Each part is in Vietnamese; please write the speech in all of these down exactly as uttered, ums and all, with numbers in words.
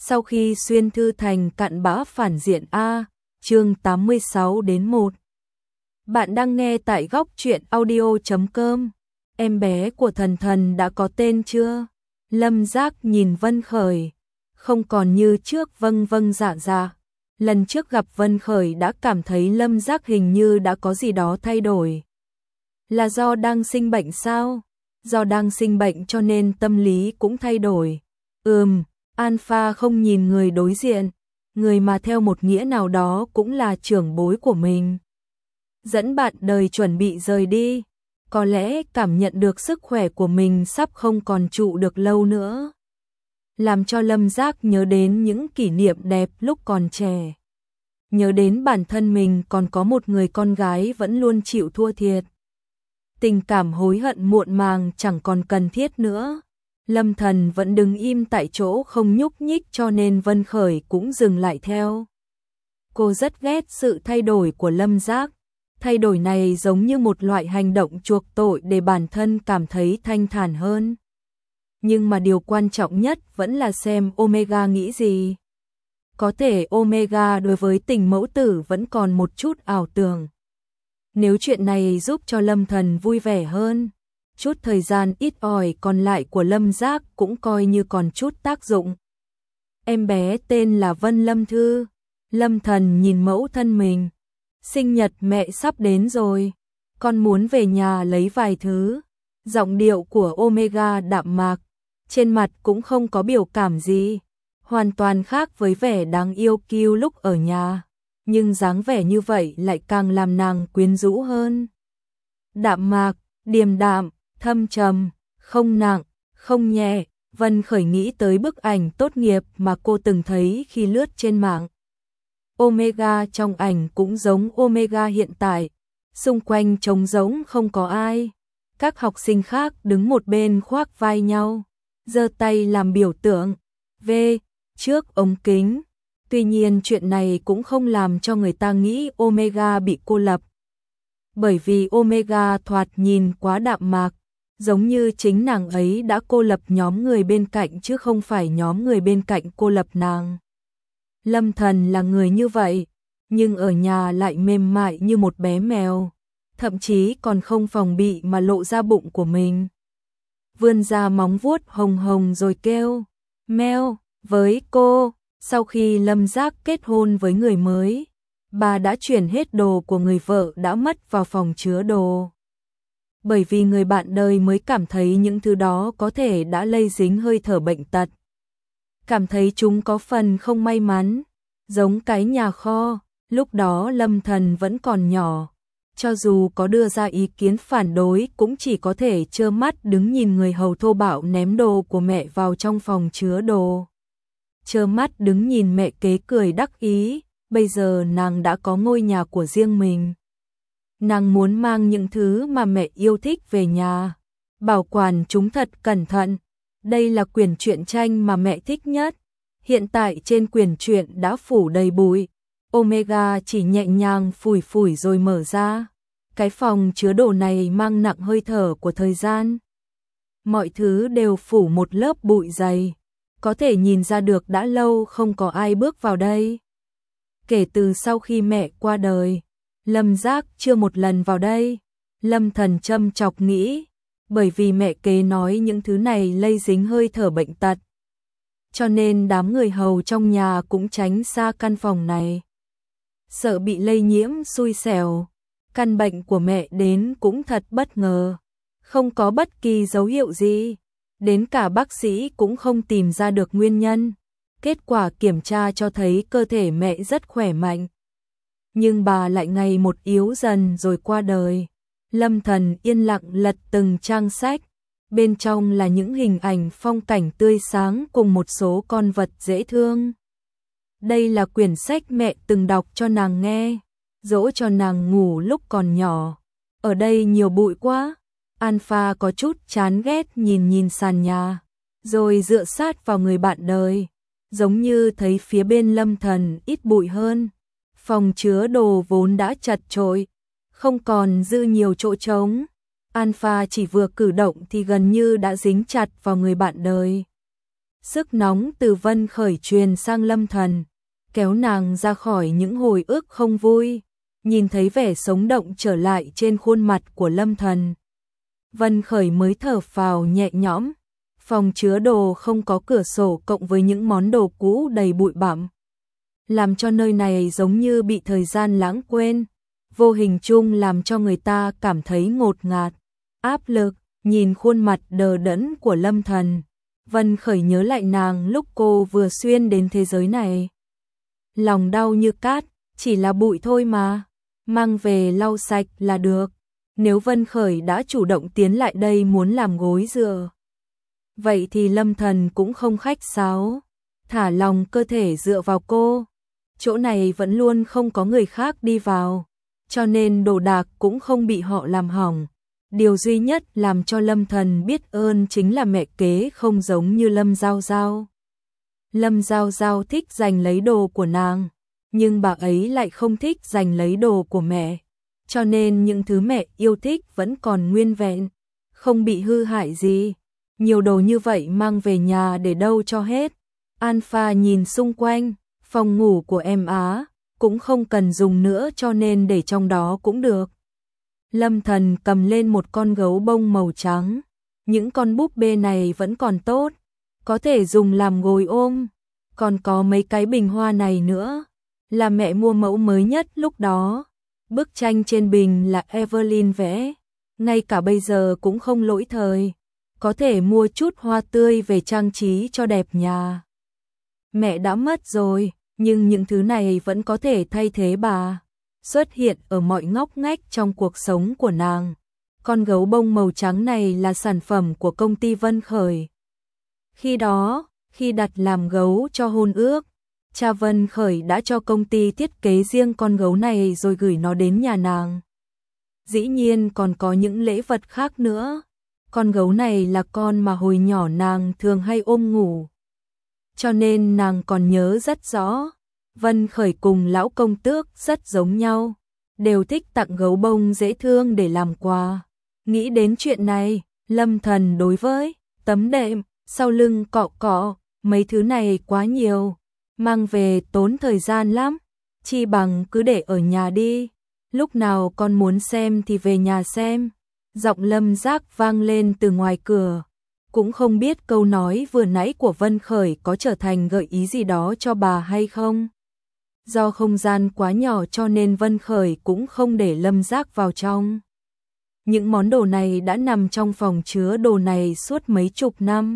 Sau khi xuyên thư thành cặn bã phản diện A, chương tám mươi sáu đến một. Bạn đang nghe tại góc truyện audio chấm com. Em bé của thần thần đã có tên chưa? Lâm Giác nhìn Vân Khởi, không còn như trước vâng vâng dạ dạ. Lần trước gặp Vân Khởi đã cảm thấy Lâm Giác hình như đã có gì đó thay đổi. Là do đang sinh bệnh sao? Do đang sinh bệnh cho nên tâm lý cũng thay đổi. Ừm, Alpha không nhìn người đối diện, người mà theo một nghĩa nào đó cũng là trưởng bối của mình. Dẫn bạn đời chuẩn bị rời đi, có lẽ cảm nhận được sức khỏe của mình sắp không còn trụ được lâu nữa. Làm cho Lâm Giác nhớ đến những kỷ niệm đẹp lúc còn trẻ. Nhớ đến bản thân mình còn có một người con gái vẫn luôn chịu thua thiệt. Tình cảm hối hận muộn màng chẳng còn cần thiết nữa. Lâm Thần vẫn đứng im tại chỗ không nhúc nhích cho nên Vân Khởi cũng dừng lại theo. Cô rất ghét sự thay đổi của Lâm Giác. Thay đổi này giống như một loại hành động chuộc tội để bản thân cảm thấy thanh thản hơn. Nhưng mà điều quan trọng nhất vẫn là xem Omega nghĩ gì. Có thể Omega đối với tình mẫu tử vẫn còn một chút ảo tưởng. Nếu chuyện này giúp cho Lâm Thần vui vẻ hơn, chút thời gian ít ỏi còn lại của Lâm Giác cũng coi như còn chút tác dụng. Em bé tên là Vân Lâm Thư. Lâm Thần nhìn mẫu thân mình. Sinh nhật mẹ sắp đến rồi, con muốn về nhà lấy vài thứ. Giọng điệu của Omega đạm mạc, trên mặt cũng không có biểu cảm gì, hoàn toàn khác với vẻ đáng yêu kiêu lúc ở nhà, nhưng dáng vẻ như vậy lại càng làm nàng quyến rũ hơn. Đạm mạc, điềm đạm, thâm trầm, không nặng, không nhẹ. Vân Khởi nghĩ tới bức ảnh tốt nghiệp mà cô từng thấy khi lướt trên mạng. Omega trong ảnh cũng giống Omega hiện tại, xung quanh trống rỗng không có ai. Các học sinh khác đứng một bên khoác vai nhau, giơ tay làm biểu tượng V trước ống kính. Tuy nhiên chuyện này cũng không làm cho người ta nghĩ Omega bị cô lập. Bởi vì Omega thoạt nhìn quá đạm mạc, giống như chính nàng ấy đã cô lập nhóm người bên cạnh chứ không phải nhóm người bên cạnh cô lập nàng. Lâm Thần là người như vậy, nhưng ở nhà lại mềm mại như một bé mèo, thậm chí còn không phòng bị mà lộ ra bụng của mình. Vươn ra móng vuốt hồng hồng rồi kêu, meo, với cô. Sau khi Lâm Giác kết hôn với người mới, bà đã chuyển hết đồ của người vợ đã mất vào phòng chứa đồ. Bởi vì người bạn đời mới cảm thấy những thứ đó có thể đã lây dính hơi thở bệnh tật. Cảm thấy chúng có phần không may mắn, giống cái nhà kho, lúc đó Lâm Thần vẫn còn nhỏ. Cho dù có đưa ra ý kiến phản đối cũng chỉ có thể trơ mắt đứng nhìn người hầu thô bạo ném đồ của mẹ vào trong phòng chứa đồ. Trơ mắt đứng nhìn mẹ kế cười đắc ý, bây giờ nàng đã có ngôi nhà của riêng mình. Nàng muốn mang những thứ mà mẹ yêu thích về nhà, bảo quản chúng thật cẩn thận. Đây là quyển truyện tranh mà mẹ thích nhất. Hiện tại trên quyển truyện đã phủ đầy bụi. Omega chỉ nhẹ nhàng phủi phủi rồi mở ra. Cái phòng chứa đồ này mang nặng hơi thở của thời gian. Mọi thứ đều phủ một lớp bụi dày. Có thể nhìn ra được đã lâu không có ai bước vào đây. Kể từ sau khi mẹ qua đời, Lâm Giác chưa một lần vào đây. Lâm Thần châm chọc nghĩ, bởi vì mẹ kế nói những thứ này lây dính hơi thở bệnh tật. Cho nên đám người hầu trong nhà cũng tránh xa căn phòng này. Sợ bị lây nhiễm xui xẻo. Căn bệnh của mẹ đến cũng thật bất ngờ. Không có bất kỳ dấu hiệu gì. Đến cả bác sĩ cũng không tìm ra được nguyên nhân. Kết quả kiểm tra cho thấy cơ thể mẹ rất khỏe mạnh. Nhưng bà lại ngày một yếu dần rồi qua đời. Lâm Thần yên lặng lật từng trang sách. Bên trong là những hình ảnh phong cảnh tươi sáng cùng một số con vật dễ thương. Đây là quyển sách mẹ từng đọc cho nàng nghe, dỗ cho nàng ngủ lúc còn nhỏ. Ở đây nhiều bụi quá. Alpha có chút chán ghét nhìn nhìn sàn nhà, rồi dựa sát vào người bạn đời, giống như thấy phía bên Lâm Thần ít bụi hơn. Phòng chứa đồ vốn đã chật chội, không còn dư nhiều chỗ trống. Alpha chỉ vừa cử động thì gần như đã dính chặt vào người bạn đời. Sức nóng từ Vân Khởi truyền sang Lâm Thần, kéo nàng ra khỏi những hồi ức không vui, nhìn thấy vẻ sống động trở lại trên khuôn mặt của Lâm Thần. Vân Khởi mới thở phào nhẹ nhõm, phòng chứa đồ không có cửa sổ cộng với những món đồ cũ đầy bụi bặm, làm cho nơi này giống như bị thời gian lãng quên, vô hình chung làm cho người ta cảm thấy ngột ngạt, áp lực. Nhìn khuôn mặt đờ đẫn của Lâm Thần, Vân Khởi nhớ lại nàng lúc cô vừa xuyên đến thế giới này. Lòng đau như cát, chỉ là bụi thôi mà, mang về lau sạch là được. Nếu Vân Khởi đã chủ động tiến lại đây muốn làm gối dựa, vậy thì Lâm Thần cũng không khách sáo, thả lòng cơ thể dựa vào cô. Chỗ này vẫn luôn không có người khác đi vào, cho nên đồ đạc cũng không bị họ làm hỏng. Điều duy nhất làm cho Lâm Thần biết ơn chính là mẹ kế không giống như Lâm Giao Giao. Lâm Giao Giao thích giành lấy đồ của nàng, nhưng bà ấy lại không thích giành lấy đồ của mẹ. Cho nên những thứ mẹ yêu thích vẫn còn nguyên vẹn, không bị hư hại gì. Nhiều đồ như vậy mang về nhà để đâu cho hết. Alpha nhìn xung quanh, phòng ngủ của em Á cũng không cần dùng nữa cho nên để trong đó cũng được. Lâm Thần cầm lên một con gấu bông màu trắng. Những con búp bê này vẫn còn tốt, có thể dùng làm gối ôm. Còn có mấy cái bình hoa này nữa, là mẹ mua mẫu mới nhất lúc đó. Bức tranh trên bình là Evelyn vẽ, ngay cả bây giờ cũng không lỗi thời. Có thể mua chút hoa tươi về trang trí cho đẹp nhà. Mẹ đã mất rồi, nhưng những thứ này vẫn có thể thay thế bà. Xuất hiện ở mọi ngóc ngách trong cuộc sống của nàng. Con gấu bông màu trắng này là sản phẩm của công ty Vân Khởi. Khi đó, khi đặt làm gấu cho hôn ước, cha Vân Khởi đã cho công ty thiết kế riêng con gấu này rồi gửi nó đến nhà nàng. Dĩ nhiên còn có những lễ vật khác nữa. Con gấu này là con mà hồi nhỏ nàng thường hay ôm ngủ, cho nên nàng còn nhớ rất rõ. Vân Khởi cùng lão công tước rất giống nhau, đều thích tặng gấu bông dễ thương để làm quà. Nghĩ đến chuyện này, Lâm Thần đối với tấm đệm, sau lưng cọ cọ, mấy thứ này quá nhiều, mang về tốn thời gian lắm, chi bằng cứ để ở nhà đi, lúc nào con muốn xem thì về nhà xem. Giọng Lâm Giác vang lên từ ngoài cửa, cũng không biết câu nói vừa nãy của Vân Khởi có trở thành gợi ý gì đó cho bà hay không. Do không gian quá nhỏ cho nên Vân Khởi cũng không để Lâm Giác vào trong. Những món đồ này đã nằm trong phòng chứa đồ này suốt mấy chục năm.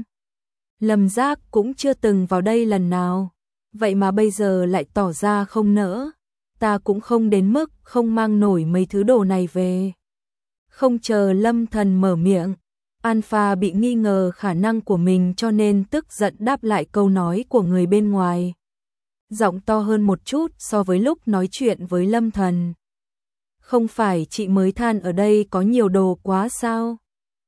Lâm Giác cũng chưa từng vào đây lần nào, vậy mà bây giờ lại tỏ ra không nỡ. Ta cũng không đến mức không mang nổi mấy thứ đồ này về. Không chờ Lâm Thần mở miệng, Alpha bị nghi ngờ khả năng của mình cho nên tức giận đáp lại câu nói của người bên ngoài. Giọng to hơn một chút so với lúc nói chuyện với Lâm Thần. Không phải chị mới than ở đây có nhiều đồ quá sao?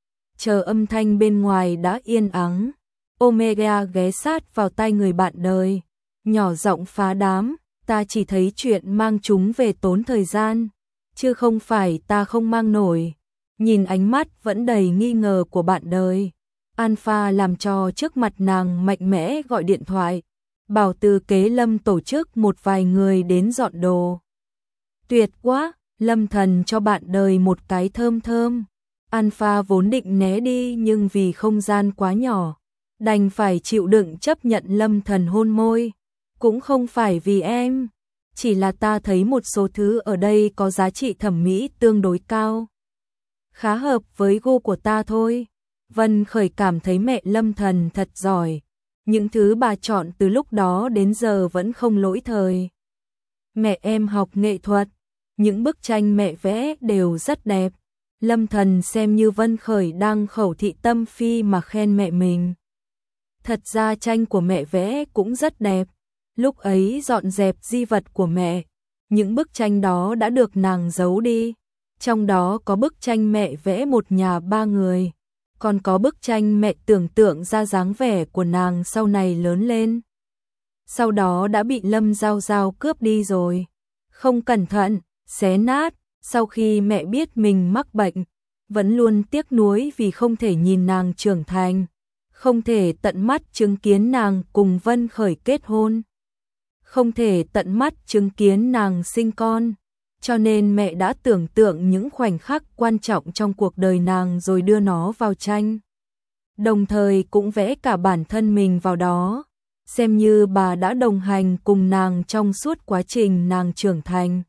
Chờ âm thanh bên ngoài đã yên ắng, Omega ghé sát vào tai người bạn đời, nhỏ giọng phá đám, ta chỉ thấy chuyện mang chúng về tốn thời gian, chứ không phải ta không mang nổi. Nhìn ánh mắt vẫn đầy nghi ngờ của bạn đời, Alpha làm cho trước mặt nàng mạnh mẽ gọi điện thoại, bảo từ kế Lâm tổ chức một vài người đến dọn đồ. Tuyệt quá, Lâm Thần cho bạn đời một cái thơm thơm. Alpha vốn định né đi nhưng vì không gian quá nhỏ, đành phải chịu đựng chấp nhận Lâm Thần hôn môi. Cũng không phải vì em, chỉ là ta thấy một số thứ ở đây có giá trị thẩm mỹ tương đối cao, khá hợp với gu của ta thôi. Vân Khởi cảm thấy mẹ Lâm Thần thật giỏi, những thứ bà chọn từ lúc đó đến giờ vẫn không lỗi thời. Mẹ em học nghệ thuật, những bức tranh mẹ vẽ đều rất đẹp. Lâm Thần xem như Vân Khởi đang khẩu thị tâm phi mà khen mẹ mình. Thật ra tranh của mẹ vẽ cũng rất đẹp. Lúc ấy dọn dẹp di vật của mẹ, những bức tranh đó đã được nàng giấu đi. Trong đó có bức tranh mẹ vẽ một nhà ba người, còn có bức tranh mẹ tưởng tượng ra dáng vẻ của nàng sau này lớn lên. Sau đó đã bị Lâm Giao Giao cướp đi rồi. Không cẩn thận, xé nát. Sau khi mẹ biết mình mắc bệnh, vẫn luôn tiếc nuối vì không thể nhìn nàng trưởng thành. không thể tận mắt chứng kiến nàng cùng Vân Khởi kết hôn, không thể tận mắt chứng kiến nàng sinh con, cho nên mẹ đã tưởng tượng những khoảnh khắc quan trọng trong cuộc đời nàng rồi đưa nó vào tranh. Đồng thời cũng vẽ cả bản thân mình vào đó, xem như bà đã đồng hành cùng nàng trong suốt quá trình nàng trưởng thành.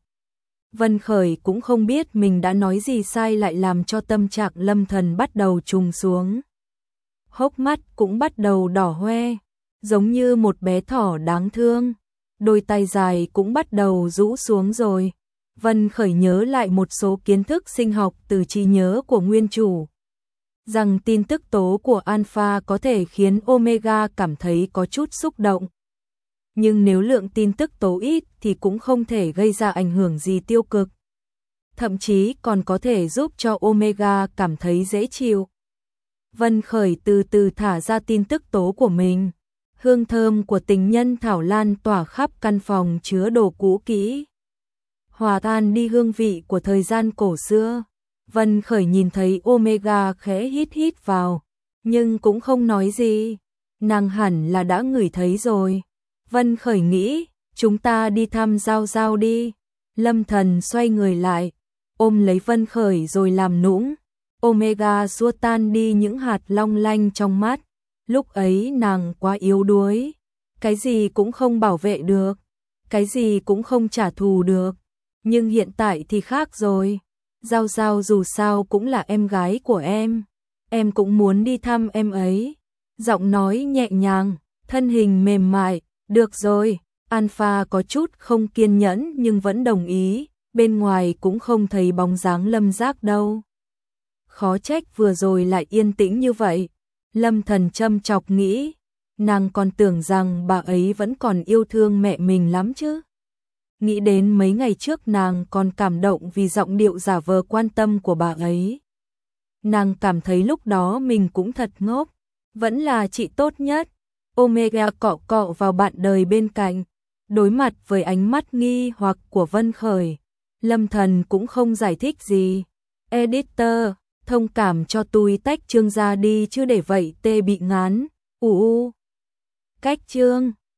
Vân Khởi cũng không biết mình đã nói gì sai lại làm cho tâm trạng Lâm Thần bắt đầu trùng xuống. Hốc mắt cũng bắt đầu đỏ hoe, giống như một bé thỏ đáng thương. Đôi tay dài cũng bắt đầu rũ xuống rồi. Vân Khởi nhớ lại một số kiến thức sinh học từ trí nhớ của nguyên chủ, rằng tin tức tố của alpha có thể khiến omega cảm thấy có chút xúc động. Nhưng nếu lượng tin tức tố ít thì cũng không thể gây ra ảnh hưởng gì tiêu cực. Thậm chí còn có thể giúp cho omega cảm thấy dễ chịu. Vân Khởi từ từ thả ra tin tức tố của mình. Hương thơm của tình nhân thảo lan tỏa khắp căn phòng chứa đồ cũ kỹ, hòa tan đi hương vị của thời gian cổ xưa. Vân Khởi nhìn thấy omega khẽ hít hít vào, nhưng cũng không nói gì. Nàng hẳn là đã ngửi thấy rồi. Vân Khởi nghĩ, chúng ta đi thăm Giao Giao đi. Lâm Thần xoay người lại, ôm lấy Vân Khởi rồi làm nũng. Omega xua tan đi những hạt long lanh trong mắt. Lúc ấy nàng quá yếu đuối, cái gì cũng không bảo vệ được, cái gì cũng không trả thù được. Nhưng hiện tại thì khác rồi. Giao Giao dù sao cũng là em gái của em, em cũng muốn đi thăm em ấy. Giọng nói nhẹ nhàng, thân hình mềm mại. Được rồi. Alpha có chút không kiên nhẫn nhưng vẫn đồng ý. Bên ngoài cũng không thấy bóng dáng Lâm Giác đâu. Khó trách vừa rồi lại yên tĩnh như vậy. Lâm Thần châm chọc nghĩ, nàng còn tưởng rằng bà ấy vẫn còn yêu thương mẹ mình lắm chứ. Nghĩ đến mấy ngày trước nàng còn cảm động vì giọng điệu giả vờ quan tâm của bà ấy. Nàng cảm thấy lúc đó mình cũng thật ngốc, vẫn là chị tốt nhất. Omega cọ cọ vào bạn đời bên cạnh, đối mặt với ánh mắt nghi hoặc của Vân Khởi. Lâm Thần cũng không giải thích gì. Editor, thông cảm cho tôi tách chương ra đi chứ để vậy tê bị ngán. Ù u. Cách chương.